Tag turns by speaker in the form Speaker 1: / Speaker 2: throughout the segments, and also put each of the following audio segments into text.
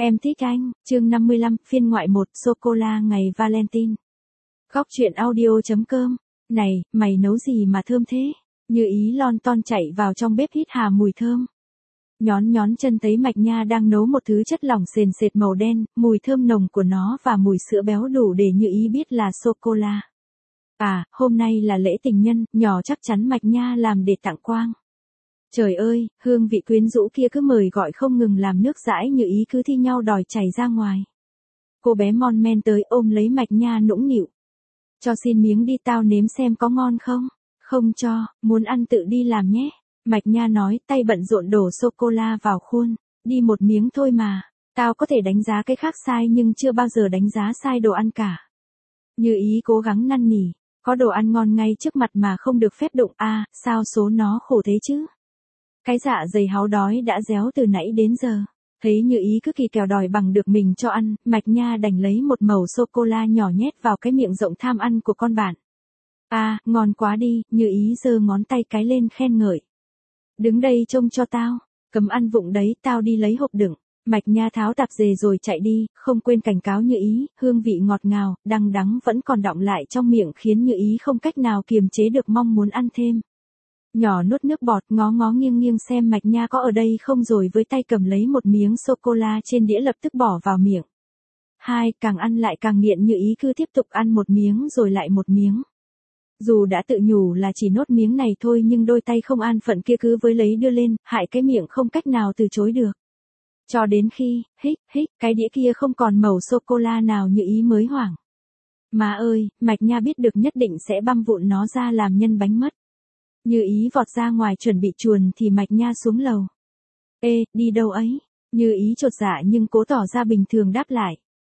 Speaker 1: Em thích anh, chương 55, phiên ngoại 1, sô-cô-la ngày Valentine. Góc truyện audio.com. Này, mày nấu gì mà thơm thế? Như ý lon ton chạy vào trong bếp hít hà mùi thơm. Nhón chân thấy Mạch Nha đang nấu một thứ chất lỏng sền sệt màu đen, mùi thơm nồng của nó và mùi sữa béo đủ để Như ý biết là sô-cô-la. À, hôm nay là lễ tình nhân, nhỏ chắc chắn Mạch Nha làm để tặng Quang. Trời ơi, hương vị quyến rũ kia cứ mời gọi không ngừng làm nước dãi Như ý cứ thi nhau đòi chảy ra ngoài. Cô bé mon men tới ôm lấy Mạch Nha nũng nịu. Cho xin miếng đi tao nếm xem có ngon không? Không cho, muốn ăn tự đi làm nhé. Mạch Nha nói tay bận rộn đổ sô-cô-la vào khuôn. Đi một miếng thôi mà, tao có thể đánh giá cái khác sai nhưng chưa bao giờ đánh giá sai đồ ăn cả. Như ý cố gắng năn nỉ, có đồ ăn ngon ngay trước mặt mà không được phép đụng à, sao số nó khổ thế chứ? Cái dạ dày háu đói đã réo từ nãy đến giờ. Thấy Như ý cứ kỳ kèo đòi bằng được mình cho ăn, Mạch Nha đành lấy một mẩu sô-cô-la nhỏ nhét vào cái miệng rộng tham ăn của con bạn. À, ngon quá đi, Như ý giơ ngón tay cái lên khen ngợi. Đứng đây trông cho tao, cấm ăn vụng đấy, tao đi lấy hộp đựng. Mạch Nha tháo tạp dề rồi chạy đi, không quên cảnh cáo Như ý, hương vị ngọt ngào, đắng đắng vẫn còn đọng lại trong miệng khiến Như ý không cách nào kiềm chế được mong muốn ăn thêm. Nhỏ nuốt nước bọt, ngó nghiêng xem Mạch Nha có ở đây không rồi với tay cầm lấy một miếng sô-cô-la trên đĩa lập tức bỏ vào miệng. Càng ăn lại càng nghiện Như ý cứ tiếp tục ăn một miếng rồi lại một miếng. Dù đã tự nhủ là chỉ nốt miếng này thôi nhưng đôi tay không an phận kia cứ với lấy đưa lên, hại cái miệng không cách nào từ chối được. Cho đến khi, cái đĩa kia không còn mẩu sô-cô-la nào Như ý mới hoảng. Má ơi, Mạch Nha biết được nhất định sẽ băm vụn nó ra làm nhân bánh mất. Như ý vọt ra ngoài chuẩn bị chuồn thì Mạch Nha xuống lầu. Ê, đi đâu ấy? Như ý chột dạ nhưng cố tỏ ra bình thường đáp lại.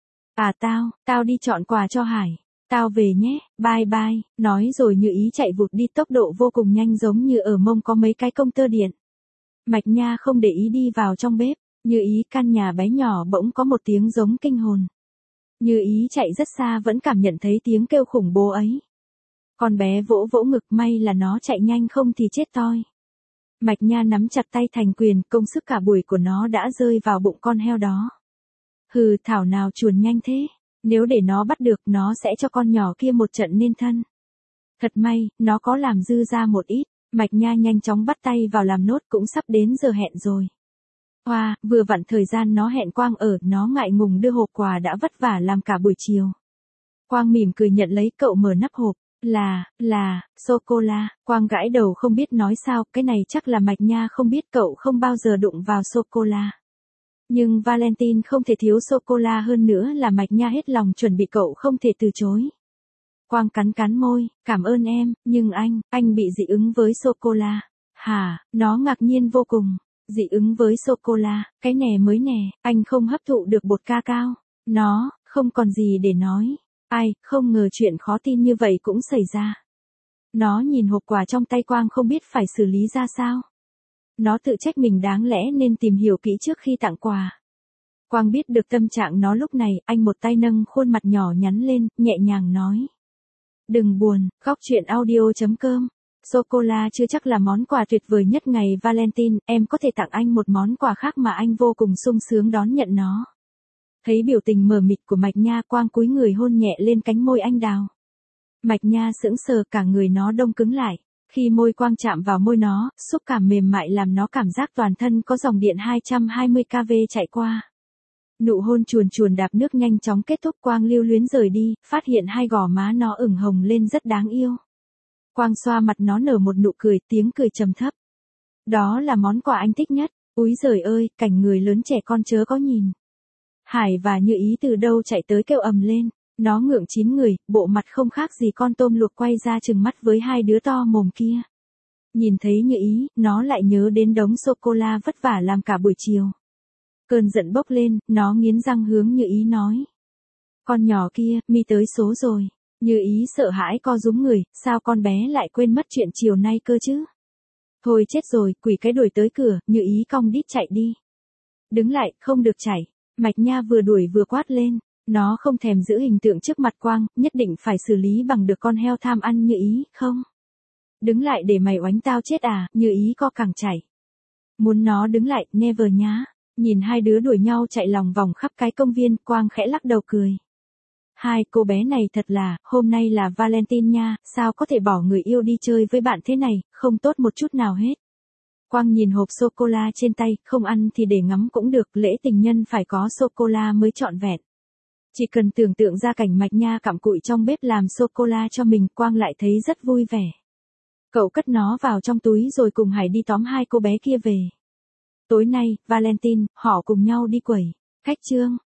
Speaker 1: À tao đi chọn quà cho Hải. Tao về nhé, bye bye, nói rồi Như ý chạy vụt đi tốc độ vô cùng nhanh giống như ở mông có mấy cái công tơ điện. Mạch Nha không để ý đi vào trong bếp, Như ý căn nhà bé nhỏ bỗng có một tiếng giống kinh hồn. Như ý chạy rất xa vẫn cảm nhận thấy tiếng kêu khủng bố ấy. Con bé vỗ ngực may là nó chạy nhanh không thì chết toi. Mạch Nha nắm chặt tay thành quyền, công sức cả buổi của nó đã rơi vào bụng con heo đó. Hừ, thảo nào chuồn nhanh thế, nếu để nó bắt được nó sẽ cho con nhỏ kia một trận nên thân. Thật may, nó có làm dư ra một ít, Mạch Nha nhanh chóng bắt tay vào làm nốt cũng sắp đến giờ hẹn rồi. Vừa vặn thời gian nó hẹn Quang ở, nó ngại ngùng đưa hộp quà đã vất vả làm cả buổi chiều. Quang mỉm cười nhận lấy, cậu mở nắp hộp. Là, sô-cô-la. Quang gãi đầu không biết nói sao, cái này chắc là Mạch Nha không biết cậu không bao giờ đụng vào sô-cô-la. Nhưng Valentine không thể thiếu sô-cô-la hơn nữa là Mạch Nha hết lòng chuẩn bị cậu không thể từ chối. Quang cắn môi, cảm ơn em, nhưng anh bị dị ứng với sô-cô-la. Hả, nó ngạc nhiên vô cùng. Dị ứng với sô-cô-la, cái nè mới nè, anh không hấp thụ được bột ca-cao. Nó, không còn gì để nói. Ai, không ngờ chuyện khó tin như vậy cũng xảy ra. Nó nhìn hộp quà trong tay Quang không biết phải xử lý ra sao. Nó tự trách mình đáng lẽ nên tìm hiểu kỹ trước khi tặng quà. Quang biết được tâm trạng nó lúc này, anh một tay nâng khuôn mặt nhỏ nhắn lên, nhẹ nhàng nói. Đừng buồn, góc truyện audio.com. Sô-cô-la chưa chắc là món quà tuyệt vời nhất ngày Valentine, em có thể tặng anh một món quà khác mà anh vô cùng sung sướng đón nhận nó. Thấy biểu tình mờ mịt của Mạch Nha, Quang cúi người hôn nhẹ lên cánh môi anh đào. Mạch Nha sững sờ, cả người nó đông cứng lại. Khi môi Quang chạm vào môi nó, xúc cảm mềm mại làm nó cảm giác toàn thân có dòng điện 220 kV chạy qua. Nụ hôn chuồn đạp nước nhanh chóng kết thúc, Quang lưu luyến rời đi, phát hiện hai gò má nó ửng hồng lên rất đáng yêu. Quang xoa mặt nó nở một nụ cười, tiếng cười trầm thấp. Đó là món quà anh thích nhất. Úi giời ơi, cảnh người lớn trẻ con chớ có nhìn. Hải và Như ý từ đâu chạy tới kêu ầm lên, nó ngượng chín người, bộ mặt không khác gì con tôm luộc quay ra trừng mắt với hai đứa to mồm kia. Nhìn thấy Như ý, nó lại nhớ đến đống sô-cô-la vất vả làm cả buổi chiều. Cơn giận bốc lên, nó nghiến răng hướng Như ý nói. Con nhỏ kia, mi tới số rồi. Như ý sợ hãi co rúm người, sao con bé lại quên mất chuyện chiều nay cơ chứ? Thôi chết rồi, quỷ cái đuổi tới cửa, Như ý cong đít chạy đi. Đứng lại, không được chảy. Mạch Nha vừa đuổi vừa quát lên, nó không thèm giữ hình tượng trước mặt Quang, nhất định phải xử lý bằng được con heo tham ăn Như ý, không? Đứng lại để mày oánh tao chết à, Như ý co cẳng chảy. Muốn nó đứng lại, never nhá. Nhìn hai đứa đuổi nhau chạy lòng vòng khắp cái công viên, Quang khẽ lắc đầu cười. Hai cô bé này thật là, hôm nay là Valentine nha, sao có thể bỏ người yêu đi chơi với bạn thế này, không tốt một chút nào hết. Quang nhìn hộp sô-cô-la trên tay, không ăn thì để ngắm cũng được, lễ tình nhân phải có sô-cô-la mới trọn vẹn. Chỉ cần tưởng tượng ra cảnh Mạch Nha cặm cụi trong bếp làm sô-cô-la cho mình, Quang lại thấy rất vui vẻ. Cậu cất nó vào trong túi rồi cùng Hải đi tóm hai cô bé kia về. Tối nay, Valentine, họ cùng nhau đi quẩy. Khách trương.